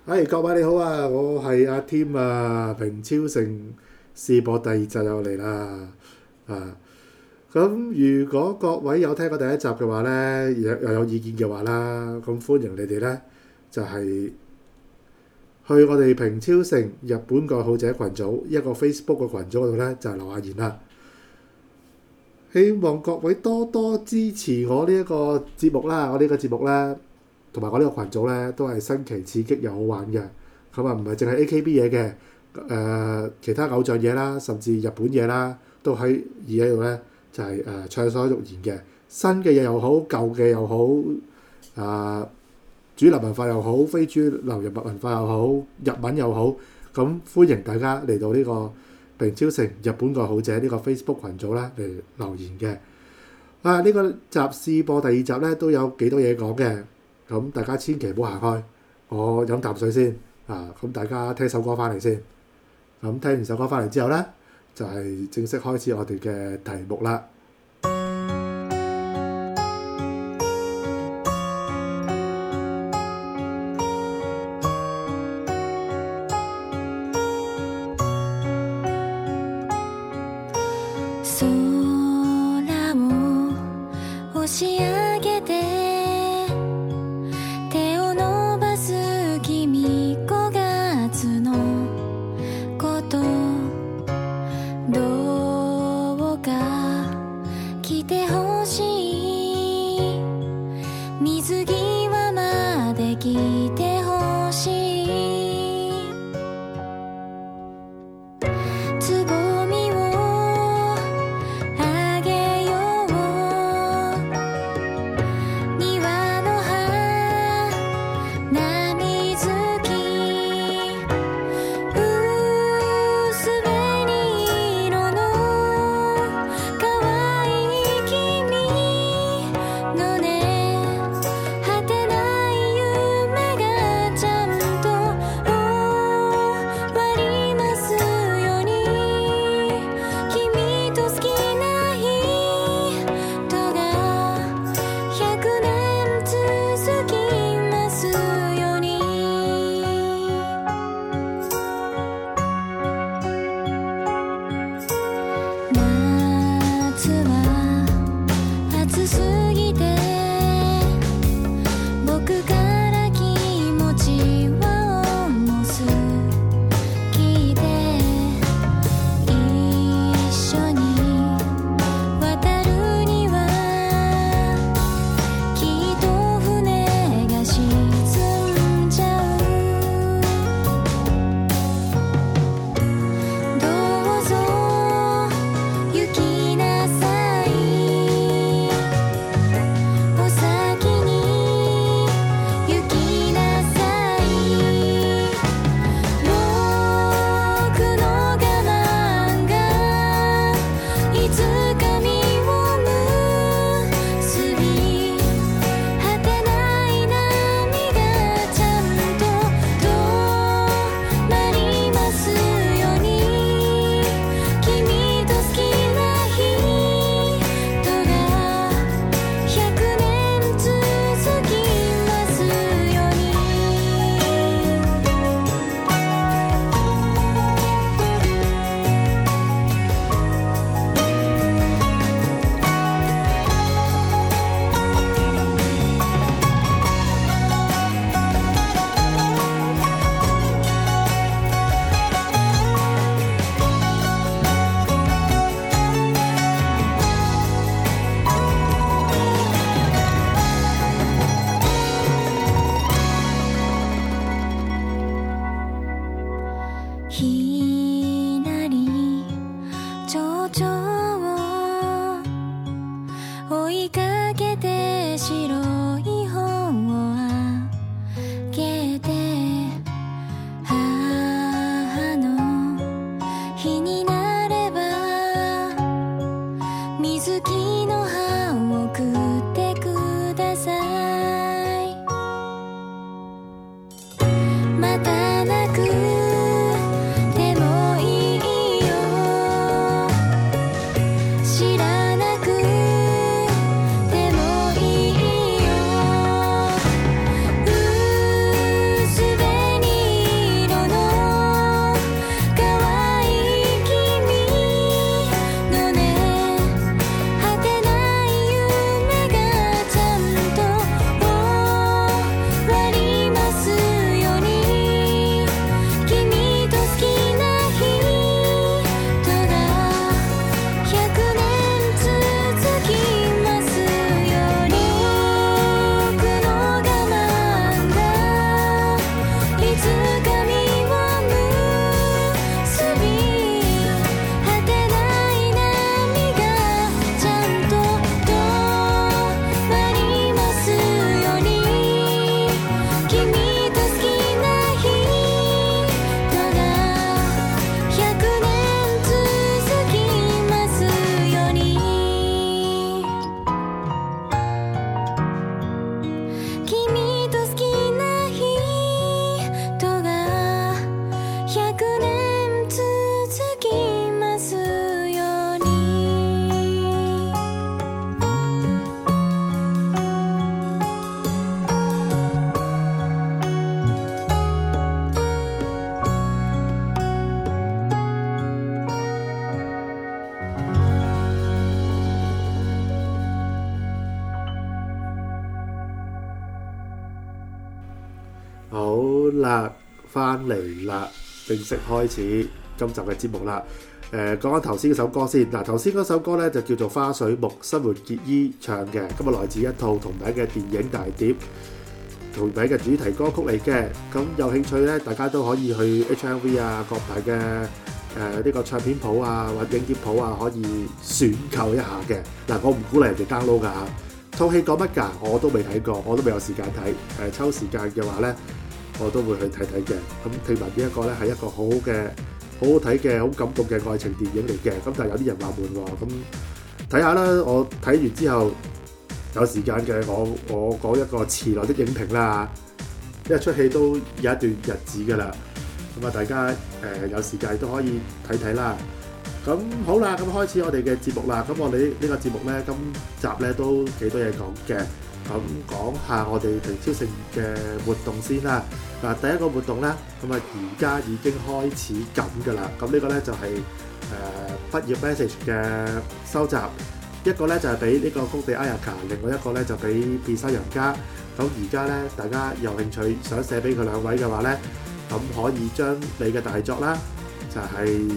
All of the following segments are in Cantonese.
各位你好啊，我係阿 Tim 啊，平超城試播第二集又嚟啦。咁如果各位有聽過第一集嘅話呢，又有意見嘅話啦，咁歡迎你哋呢，就係去我哋平超城日本愛好者群組一個 Facebook 嘅群組嗰度呢，就留下言啦。希望各位多多支持我呢一個節目啦，我呢個節目呢，同埋我呢個群組呢，都係新奇刺激又好玩嘅。咁啊，唔係淨係 AKB 嘢嘅，其他偶像嘢啦，甚至日本嘢啦，都喺度呢，就係暢所欲言嘅。新嘅嘢又好，舊嘅又好，主流文化又好，非主流人物文化又好，日文又好，咁歡迎大家嚟到呢個平超城日本愛好者呢個 Facebook 群組啦嚟留言嘅。呢個集試播第二集呢，都有幾多嘢講嘅，咁大家千祈唔好行開，我飲啖水先。咁大家聽首歌翻嚟先。咁聽完首歌翻嚟之後呢，就係正式開始我哋嘅題目啦。 啦，翻嚟啦，正式開始今集嘅節目啦。講緊頭先嗰首歌先。嗱，頭先嗰首歌咧就叫做《花水木》，新垣結衣唱嘅，咁啊來自一套同名嘅電影大碟，同名嘅主題歌曲嚟嘅。咁有興趣咧，大家都可以去 HMV 啊，各大嘅呢個唱片鋪啊或者影碟鋪啊，可以選購一下嘅。嗱，我唔鼓勵人哋 download 㗎嚇。套戲講乜㗎？我都未睇過，我都未有時間睇。抽時間嘅話咧，我都會去睇睇嘅。咁聽聞呢一個咧係一個好好睇嘅、好感動嘅愛情電影嚟嘅。咁但係有啲人話悶喎，咁睇下啦。我睇完之後有時間嘅，我講一個遲來的影評啦。因為出戲都有一段日子㗎啦。咁啊，大家有時間都可以睇睇啦。咁好啦，咁開始我哋嘅節目啦。咁我哋呢個節目咧，今集咧都幾多嘢講嘅。咁講下我哋平超城嘅活動先啦。嗱，第一個活動咧，咁啊而家已經開始緊㗎啦。咁呢個咧就係畢業 message 嘅收集，一個咧就係俾呢個谷地亞卡，另外一個咧就俾變身人家。咁而家咧，大家有興趣想寫俾佢兩位嘅話咧，咁可以將你嘅大作啦，就係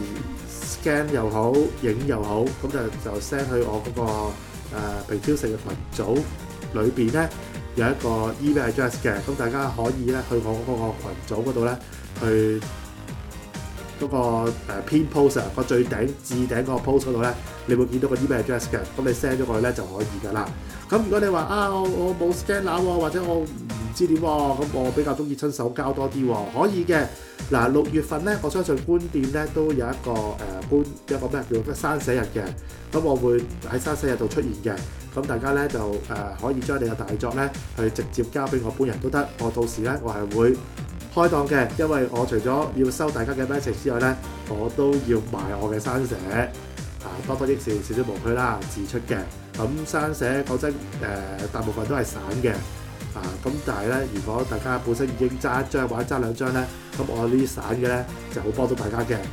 scan 又好，影又好，咁就 send 去我嗰個平超城嘅群組裏邊咧，有一個 email address 嘅，咁大家可以咧去我嗰個群組嗰度咧，去嗰個pin post 個最頂置頂嗰個 post 嗰度咧，你會見到個 email address 嘅，咁你 send 咗過去咧就可以㗎啦。咁如果你話我冇 scan 喎，或者我唔知點喎，咁我比較中意親手交多啲喎，可以嘅。嗱，6月份咧，我相信官店咧都有一個一個咩叫做生寫日嘅，咁我會喺生寫日度出現嘅。咁大家咧就可以將你嘅大作咧去直接交俾我本人都得。我到時咧我係會開檔嘅，因為我除咗要收大家嘅 message 之外咧，我都要賣我嘅生寫。多多益善，少少無拘啦，自出嘅。咁生寫講真大部分都係散嘅。咁但係咧，如果大家本身已經揸一張或者揸兩張咧，咁我呢啲散嘅咧就好幫到大家嘅。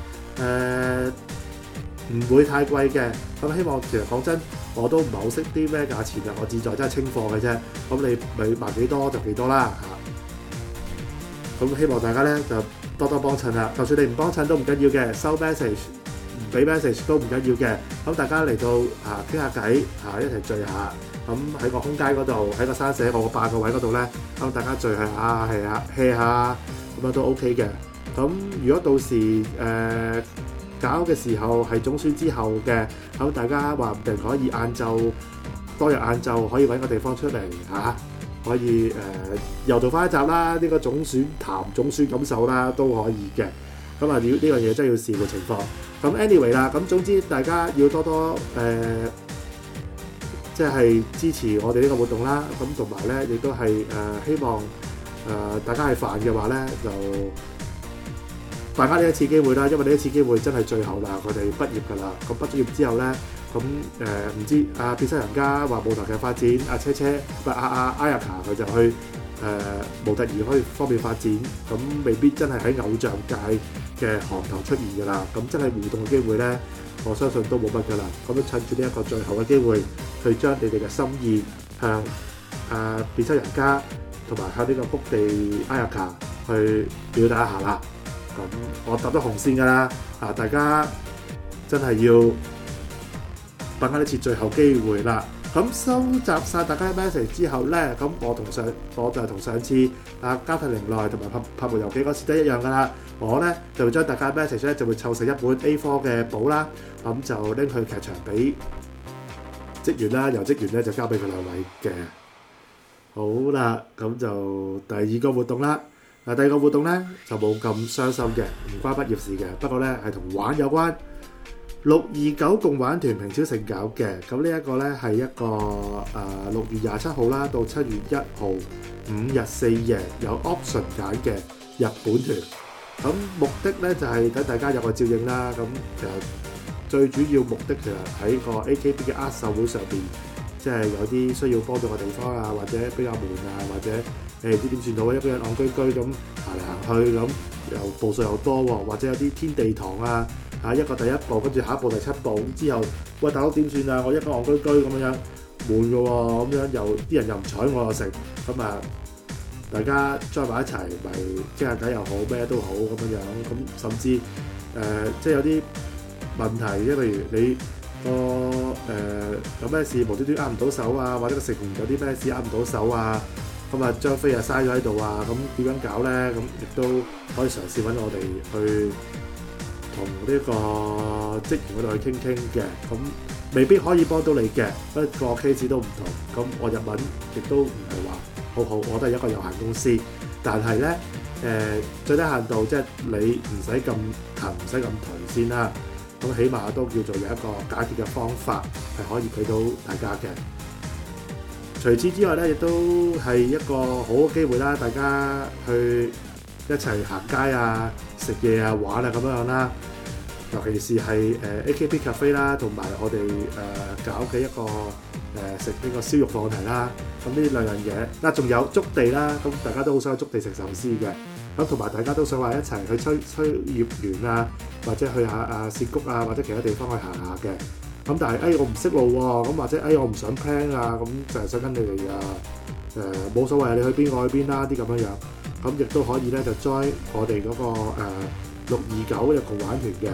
唔會太貴嘅。咁希望其實講真，我都唔係好識啲咩價錢啊，我志在真係清貨嘅啫。咁你賣幾多就幾多啦嚇。咁希望大家咧就多多幫襯啦。就算你唔幫襯都唔緊要嘅，收 message 唔俾 message 都唔緊要嘅。咁大家嚟到傾下偈一齊聚下。咁喺個空間嗰度，喺個山寫我個8個位嗰度咧，咁大家聚下hea下，咁樣都 OK 嘅。咁如果到時搞嘅時候係總選之後嘅，咁大家話唔定可以多日晏晝可以揾個地方出嚟可以又做翻一集啦。呢個總選談總選感受啦，都可以嘅。咁呢樣嘢真係要視乎情況。咁 anyway 啦，咁總之大家要多多即係支持我哋呢個活動啦。咁同埋咧，亦都係希望大家係煩嘅話咧，就把握呢一次機會啦。因為呢一次機會真係最後啦，佢哋畢業㗎啦。咁畢咗業之後咧，咁唔知變身人家話舞台劇發展，車車Ayaka 佢就去模特兒可以方面發展，咁未必真係喺偶像界嘅行頭出現㗎啦。咁真係互動嘅機會咧，我相信都冇乜㗎啦。咁都趁住呢一個最後嘅機會，去將你哋嘅心意向變身人家同埋向呢個谷地Ayaka去表達一下啦。咁我搭咗紅線㗎啦，大家真係要把握呢次最後機會啦。咁收集晒大家嘅 message 之後咧，咁我就係同上次加藤玲奈同埋拍門遊記嗰時都一樣㗎啦。我咧就會將大家 message 咧就會湊成一本 A4 嘅簿啦，咁就拎去劇場俾職員啦，由職員咧就交俾佢兩位嘅。好啦，咁就第二個活動啦。第二個活動咧就冇咁傷心嘅，唔關畢業事嘅，不過咧係同玩有關。629共玩團平超城搞嘅，咁呢一個咧係一個6月27號啦到7月1號5日4夜有 option 揀嘅日本團。咁目的咧就係等大家有個照應啦。咁其實最主要目的其實喺個 AKB 嘅握手會上邊，即係有啲需要幫到嘅地方或者比較悶或者唔知點算好，一個人戇居居咁行嚟行去，咁又步數又多喎，或者有啲天地堂一個第一步，跟住下一步第7步，之後喂大佬點算啊？我一個戇居居咁樣悶嘅喎，咁樣又啲人又唔睬我又食，咁大家 join 埋一齊，咪傾下偈又好，咩都好咁樣。咁甚至即係有啲問題，即係譬如你有咩事無端端握唔到手啊，或者個成員有啲咩事握唔到手啊，咁啊張飛啊嘥咗喺度啊，咁點樣搞咧？咁亦都可以嘗試揾我哋去同呢個職員嗰度去傾嘅。咁未必可以幫到你嘅，不過 case 都唔同。咁我日文亦都唔係話好好，我都係一個有限公司，但係咧最低限度即係你唔使咁騰，唔使咁頹先啦。咁起碼都叫做有一個解決嘅方法係可以俾到大家嘅。除此之外咧，亦都係一個好嘅機會啦，大家去一齊行街啊、食嘢啊、玩啊咁樣啦。尤其是係AKB Cafe 啦，同埋我哋搞嘅一個食呢個燒肉課題啦。咁呢兩樣嘢，仲有築地啦。咁大家都好想去築地食壽司嘅。咁同埋大家都想話一齊去吹葉園啊，或者去下涉谷啊，或者其他地方去行下嘅。咁但係我唔識路喎，咁或者我唔想 plan 啊，咁就係想跟你哋冇所謂，你去邊我去邊啦啲咁樣樣。咁亦都可以咧就 join 我哋嗰個629嘅共玩團嘅。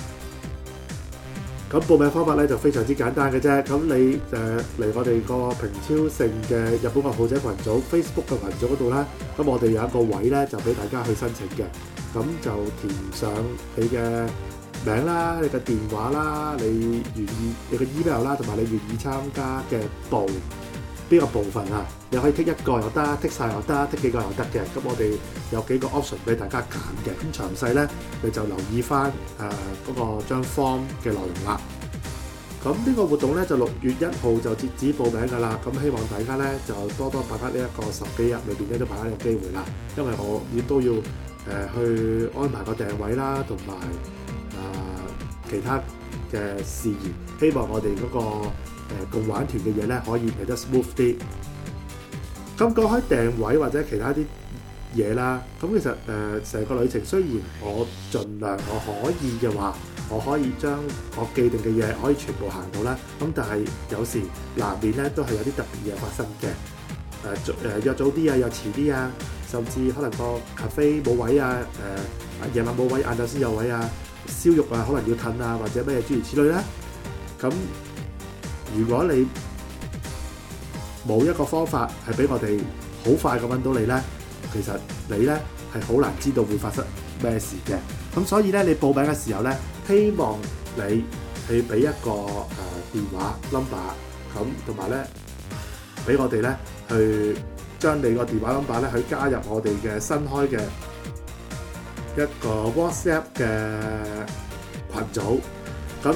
咁報名方法咧就非常之簡單嘅啫。咁你嚟我哋個平超盛嘅日本愛好者群組 Facebook 嘅群組嗰度啦，咁我哋有一個位咧就俾大家去申請嘅。咁就填上你嘅名啦、你嘅電話啦、你願意你嘅 email 啦，同埋你願意參加嘅邊個部分啊？你可以剔一個又得，剔晒又得，剔幾個又得嘅。咁我哋有幾個 option 俾大家揀嘅。咁詳細咧，你就留意翻嗰個張 form 嘅內容啦。咁呢個活動咧就6月1號就截止報名㗎啦。咁希望大家咧就多把握呢一個10幾日裏邊咧都把握呢個機會啦。因為我亦都要去安排個訂位啦，同埋其他嘅事宜。希望我哋嗰個共玩團嘅嘢咧可以嚟得 smooth 啲。咁講開訂位或者其他啲嘢啦，咁其實成個旅程雖然我盡量我可以嘅話，我可以將我既定嘅嘢可以全部行到啦。咁但係有時難免咧都係有啲特別嘢發生嘅。約早啲啊，約遲啲啊，甚至可能個 cafe 冇位啊，夜晚冇位，晏晝先有位啊，燒肉啊可能要褪啊，或者咩諸如此類啦。咁如果你冇一個方法係俾我哋好快咁揾到你咧，其實你咧係好難知道會發生咩事嘅。咁所以咧，你報名嘅時候咧，希望你去俾一個電話 number， 咁同埋咧俾我哋咧去將你個電話 number 咧去加入我哋嘅新開嘅一個 WhatsApp 嘅群組。咁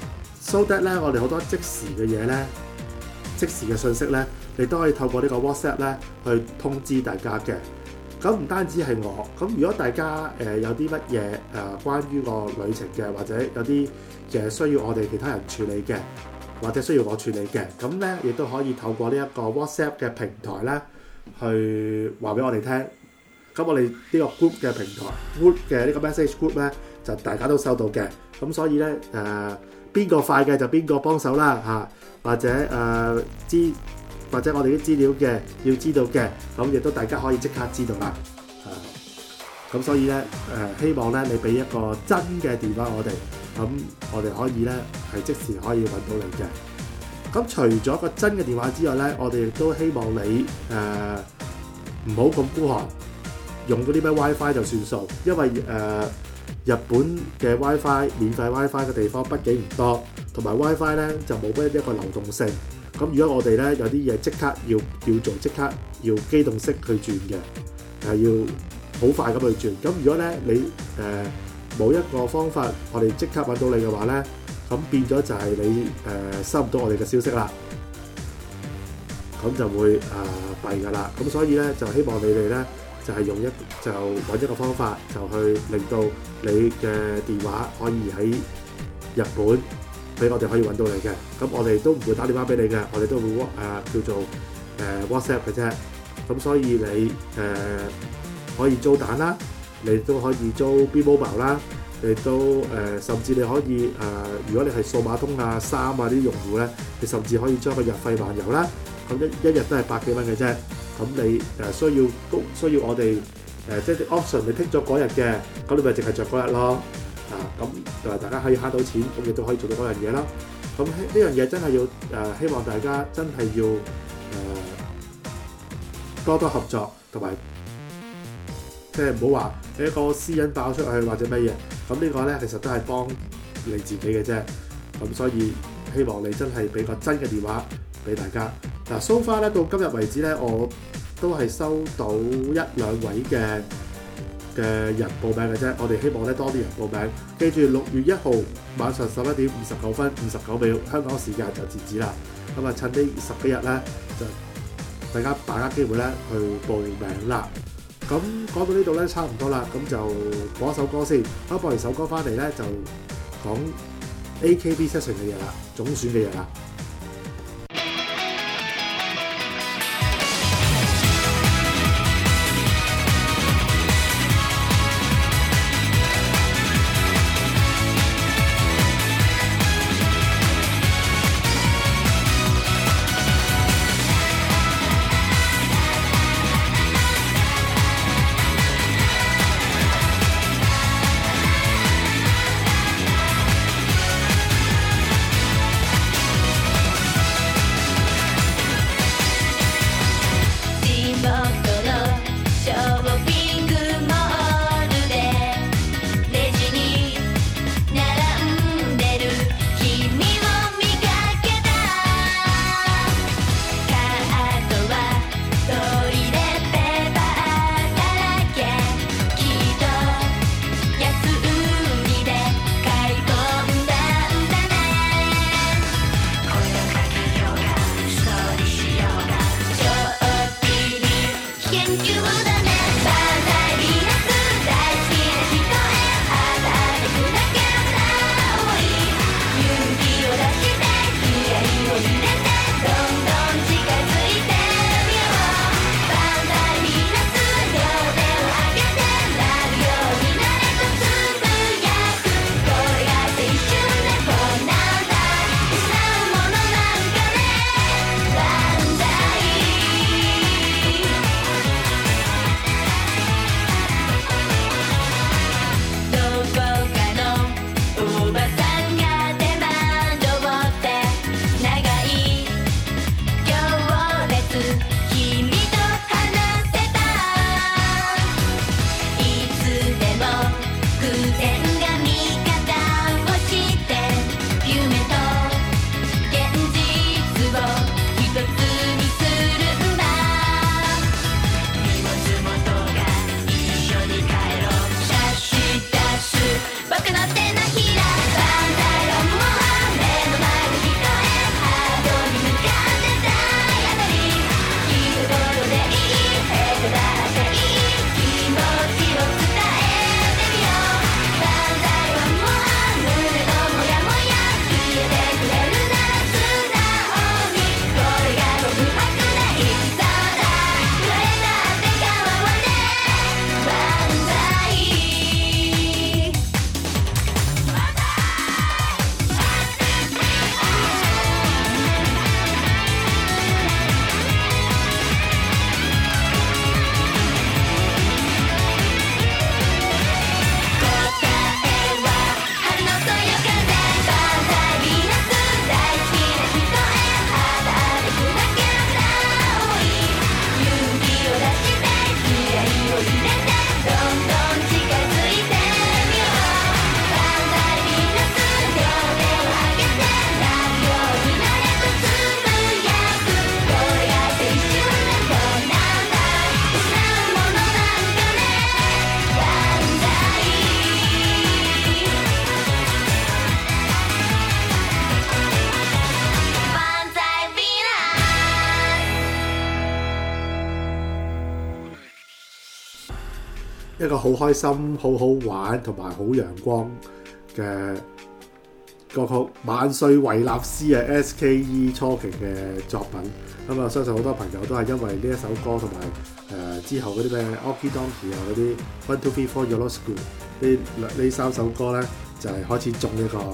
so that 咧，我哋好多即時嘅嘢咧，即時嘅信息咧，你都可以透過呢個 WhatsApp 咧去通知大家嘅。咁唔單止係我，咁如果大家有啲乜嘢關於個旅程嘅，或者有啲嘅需要我哋其他人處理嘅，或者需要我處理嘅，咁咧亦都可以透過呢一個 WhatsApp 嘅平台咧去話俾我哋聽。咁我哋呢個 group 嘅平台 group 嘅呢個 message group 咧，就大家都收到嘅。咁所以咧邊個快嘅就邊個幫手啦嚇，或者或者我哋啲資料嘅要知道嘅，咁亦都大家可以即刻知道啦。咁所以咧希望咧你俾一個真嘅電話我哋，咁我哋可以咧係即時可以揾到你嘅。咁除咗個真嘅電話之外咧，我哋亦都希望你唔好咁孤寒，用嗰啲咩 WiFi 就算數，因為日本嘅 WiFi 免費 WiFi 嘅地方畢竟唔多，同埋 WiFi 咧就冇乜一個流動性。咁如果我哋咧有啲嘢即刻要做，即刻要機動式去轉嘅，要好快咁去轉。咁如果咧你冇一個方法，我哋即刻揾到你嘅話咧，咁變咗就係你收唔到我哋嘅消息啦，咁就會弊㗎啦。咁所以咧就希望你哋咧就係揾一個方法，就去令到你嘅電話可以喺日本俾我哋可以揾到你嘅。咁我哋都唔會打電話俾你嘅，我哋都會叫做WhatsApp 嘅啫。咁所以你可以租蛋啦，你都可以租 B-Mobile 啦，你都甚至你可以如果你係數碼通啊、3啊啲用戶咧，你甚至可以將個日費漫遊啦。咁一日都係100幾蚊嘅啫。 咁你需要我哋即係啲 option 你剔咗嗰日嘅，咁你咪淨係着嗰日咯。咁大家可以慳到錢，咁亦都可以做到嗰樣嘢啦。咁呢樣嘢真係要希望大家真係要多多合作，同埋即係唔好話一個私隱爆出去或者乜嘢。咁呢個咧其實都係幫你自己嘅啫。咁所以希望你真係俾個真嘅電話俾大家。so far 咧到今日為止咧，我都係收到1-2位嘅人報名嘅啫。我哋希望咧多啲人報名。記住6月1號晚上11點59分59秒香港時間就截止啦。咁啊趁呢10幾日咧就大家把握機會咧去報名啦。咁講到呢度咧差唔多啦，咁就播一首歌先。播完首歌翻嚟咧就講 AKB session 嘅嘢啦，總選嘅嘢啦。一個好開心、好好玩同埋好陽光嘅歌曲《萬歲維納斯》啊 SKE 初期嘅作品。咁啊，相信好多朋友都係因為呢一首歌同埋之後嗰啲咩 Oki Donkey 啊嗰啲 One Two Three Four Yellow School 呢3首歌咧，就係開始中呢個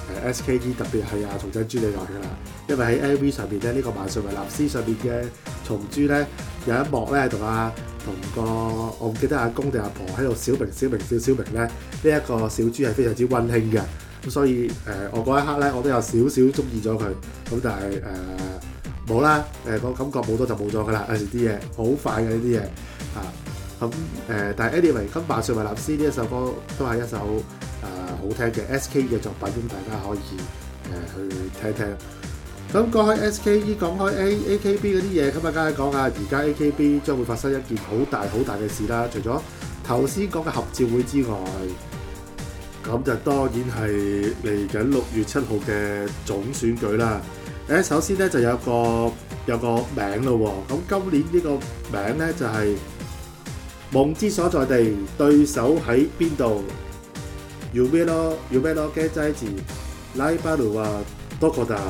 SKE 特別係松井珠理來㗎啦，因為喺 MV 上邊咧呢個萬歲維納斯上邊嘅松珠咧有一幕咧同個我唔記得阿公定阿婆喺度小明咧呢一個小豬係非常之溫馨嘅，咁所以我嗰一刻咧我都有少少中意咗佢，咁但係冇啦，個感覺冇咗就冇咗㗎啦，有時啲嘢好快嘅呢啲嘢咁但係 anyway， 咁萬歲維納斯呢一首歌都係一首好聽嘅 SKE 嘅作品，咁大家可以去聽聽。咁講開 SKE， 講開 AKB 嗰啲嘢，咁啊梗係講下而家 AKB 將會發生一件好大嘅事啦。除咗頭先講嘅合照會之外，咁就當然係嚟緊6月7號嘅總選舉啦。首先咧就有個名咯喎，咁今年呢個名咧就係夢之所在地，對手喺邊度？Yume no Geizaichi Rivalu wa doko da？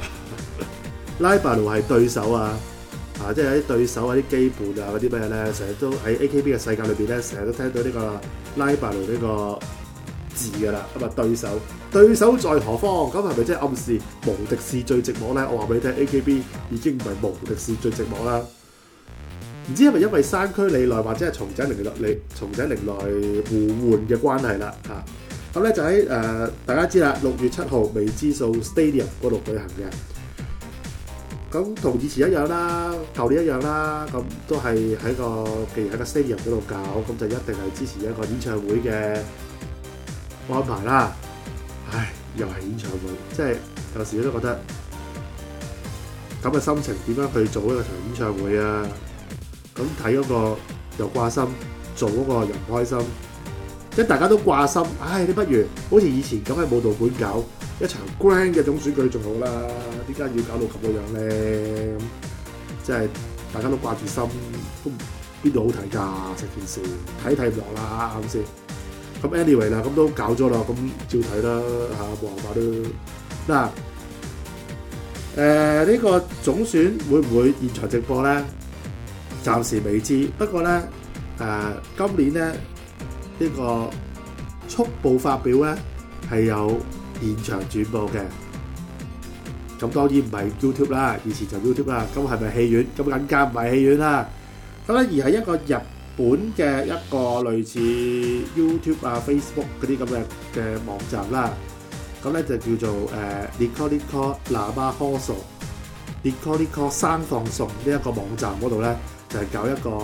Rivalu 係對手即係啲對手啲基本嗰啲咩咧，成日都喺 AKB 嘅世界裏邊咧，成日都聽到呢個 Rivalu 呢個字㗎啦。咁啊對手在何方？咁係咪即係暗示無敵是最寂寞咧？我話俾你聽 ，AKB 已經唔係無敵是最寂寞啦。唔知係咪因為山區里奈或者係松井玲奈互換嘅關係啦咁咧就喺大家知啦，6月7號未知數 Stadium 嗰度舉行嘅。咁同以前一樣啦，舊年一樣啦，咁都係既然喺個 Stadium 嗰度搞，咁就一定係支持一個演唱會嘅安排啦。唉，又係演唱會，即係有時都覺得咁嘅心情點樣去做一個場演唱會啊？咁睇嗰個又掛心，做嗰個又唔開心，即係大家都掛心。唉，你不如好似以前咁喺武道館搞一場 grand 嘅總選舉仲好啦，點解要搞到咁嘅樣咧？即係大家都掛住心，都邊度好睇㗎？成件事睇唔落啦，啱先？咁 anyway 啦，咁都搞咗啦，咁照睇啦冇辦法啦。嗱，呢個總選會唔會現場直播咧？暫時未知，不過咧今年咧呢個速報發表咧係有現場轉播嘅。咁當然唔係 YouTube 啦，以前就 YouTube 啦。咁係咪戲院？咁更加唔係戲院啦。咁咧而係一個日本嘅一個類似 YouTube Facebook 嗰啲咁嘅網站啦。咁咧就叫做Nico Lama Hoso。Nico 生放送呢一個網站嗰度咧，就係搞一個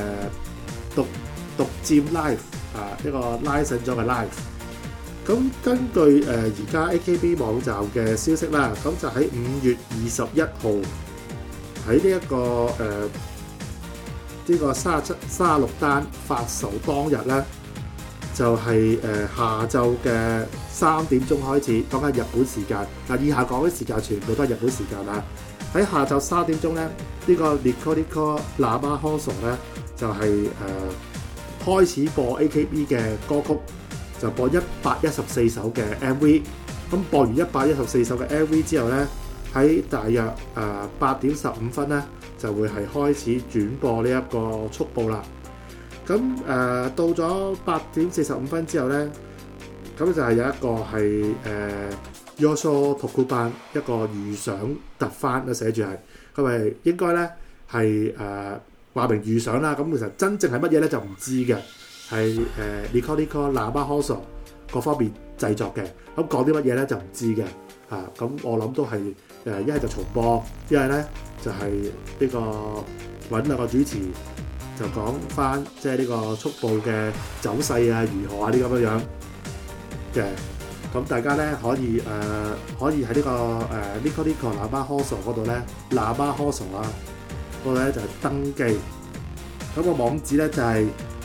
獨佔 live 一個 license 咗嘅 live。咁根據而家 AKB 網站嘅消息啦，咁就喺5月21號喺呢一個呢個36單發售當日咧，就係下晝嘅3點鐘開始，講緊日本時間。嗱，以下講嘅時間全部都係日本時間啦。喺下晝3點鐘咧，呢個 Nico Lama Hoso 咧就係開始播 AKB 嘅歌曲，就播114首嘅 MV。咁播完114首嘅 MV 之後咧，喺大約8點15分咧就會係開始轉播呢一個速報啦。咁到咗8點45分之後咧，咁就係有一個係Yosho Tokubban 一個預想特番啦，寫住係佢咪應該咧係話明預想啦。咁其實真正係乜嘢咧就唔知嘅，係Nico Lama Hoso 各方面製作嘅。咁講啲乜嘢咧就唔知嘅咁我諗都係一係就重播，一係咧就係呢個揾兩個主持就講翻即係呢個速報嘅走勢啊，如何啊啲咁樣樣嘅。咁大家咧可以喺呢個Nico Lama Hoso 嗰度咧，Lama Hoso 嗰度咧就係登記。咁個網址咧就係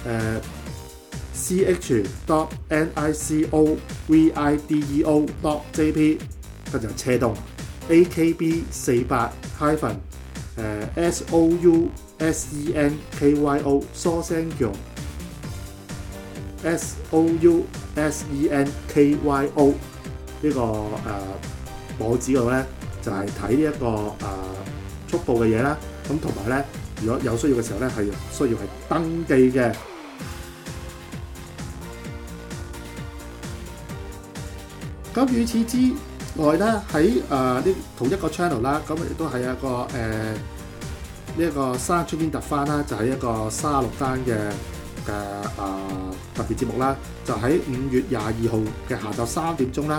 ch.nicovideo.jp， 跟住斜洞 AKB48 SOUSENKYO SOUSENKYO呢個網址嗰度咧就係睇呢一個速報嘅嘢啦。咁同埋咧，如果有需要嘅時候咧，係需要係登記嘅。 咁與此之外咧，喺同一個 channel 啦，咁亦都係一個呢一個生出邊特番啦，就係一個36單嘅特別節目啦，就喺5月22號嘅下晝3點鐘啦，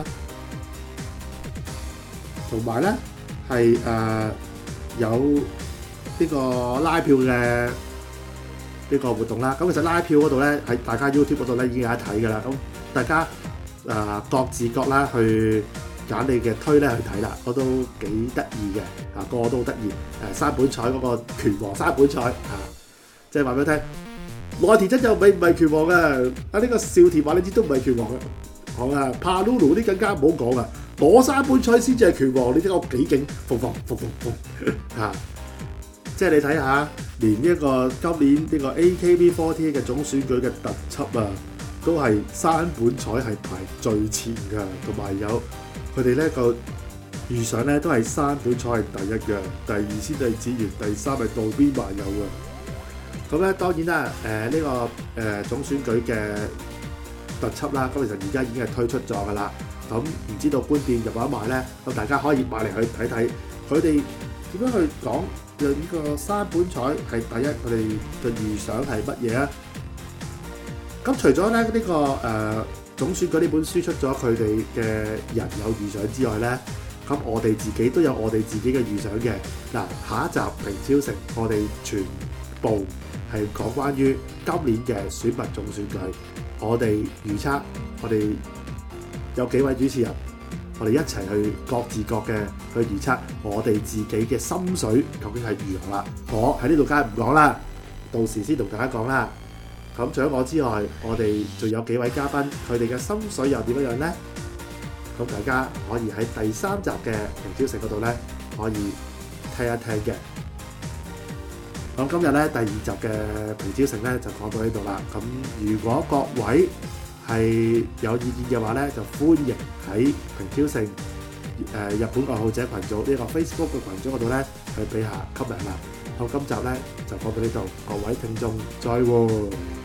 同埋咧係有呢個拉票嘅呢個活動啦。咁其實拉票嗰度咧喺大家 YouTube 嗰度咧已經有得睇㗎啦。咁大家各自各啦去揀你嘅推咧去睇啦，我都幾得意嘅個個都好得意。山本彩嗰個拳王山本彩即係話俾你聽，內田真又唔係拳王嘅，呢個少田話你知都唔係拳王嘅。好啊，帕魯魯啲更加唔好講啊，我山本彩先至係拳王，你知我幾勁，即係你睇下，連一個今年呢個 AKB48 嘅總選舉嘅特輯啊，都係山本彩係排最前㗎，同埋有佢哋呢個預想咧都係山本彩係第一嘅，第二先係子源，第三係渡邊麻友嘅。咁咧當然啦，呢個總選舉嘅特輯啦，咁其實而家已經係推出咗㗎啦。咁唔知道官店入唔入埋咧？咁大家可以買嚟去睇睇，佢哋點樣去講呢個山本彩係第一，佢哋嘅預想係乜嘢啊？咁除咗咧呢個總選舉呢本書出咗佢哋嘅人有預想之外咧，咁我哋自己都有我哋自己嘅預想嘅。嗱，下一集平超城我哋全部係講關於今年嘅選民總選舉，我哋預測，我哋有幾位主持人，我哋一齊去各自各嘅去預測我哋自己嘅心水究竟係如何啦。我喺呢度梗係唔講啦，到時先同大家講啦。咁除咗我之外，我哋仲有幾位嘉賓，佢哋嘅心水又點樣樣咧？咁大家可以喺第3集嘅平超城嗰度咧，可以聽一聽嘅。咁今日咧第2集嘅平超城咧就講到呢度啦。咁如果各位係有意見嘅話咧，就歡迎喺平超城日本愛好者群組呢個 Facebook 嘅群組嗰度咧去俾下 comment啦。好，今集咧就講到呢度，各位聽眾再會。